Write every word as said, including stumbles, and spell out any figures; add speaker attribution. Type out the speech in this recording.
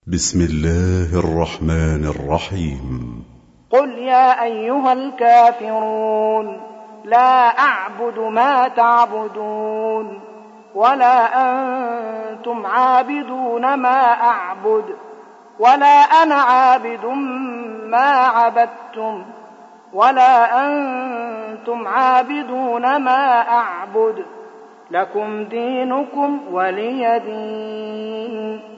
Speaker 1: بسم الله الرحمن الرحيم.
Speaker 2: قل يا أيها الكافرون لا أعبد ما تعبدون ولا أنتم عابدون ما أعبد ولا أنا عابد ما عبدتم ولا أنتم عابدون ما أعبد لكم دينكم ولي دين.